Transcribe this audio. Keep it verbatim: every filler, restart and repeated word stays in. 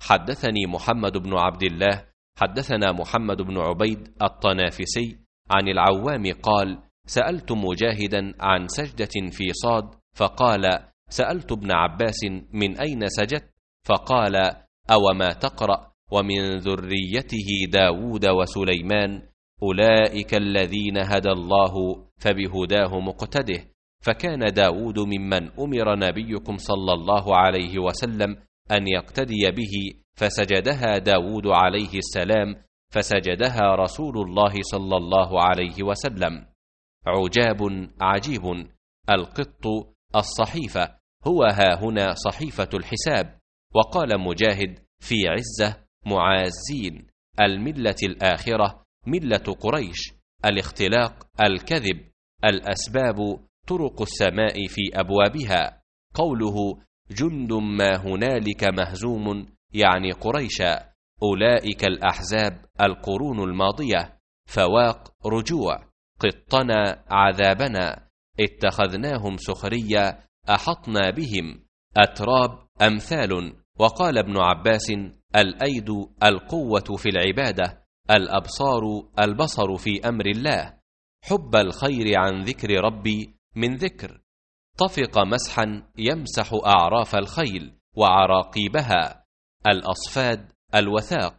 حدثني محمد بن عبد الله حدثنا محمد بن عبيد الطنافسي عن العوام قال: سألت مجاهدا عن سجدة في صاد، فقال: سألت ابن عباس: من أين سجدت؟ فقال: أوما تقرأ: ومن ذريته داود وسليمان أولئك الذين هدى الله فبهداه مقتده. فكان داود ممن أمر نبيكم صلى الله عليه وسلم أن يقتدي به، فسجدها داود عليه السلام، فسجدها رسول الله صلى الله عليه وسلم. عجاب عجيب. القط الصحيفة، هو هاهنا صحيفة الحساب. وقال مجاهد: في عزة معازين، الملة الآخرة ملة قريش، الاختلاق الكذب، الأسباب طرق السماء في أبوابها. قوله جند ما هنالك مهزوم يعني قريشا، أولئك الأحزاب القرون الماضية. فواق رجوع، قطنا عذابنا، اتخذناهم سخريا، أحطنا بهم. أتراب أمثال. وقال ابن عباس: الأيد القوة في العبادة، الأبصار البصر في أمر الله. حب الخير عن ذكر ربي من ذكر. طفق مسحا يمسح أعراف الخيل وعراقيبها. الأصفاد الوثاق.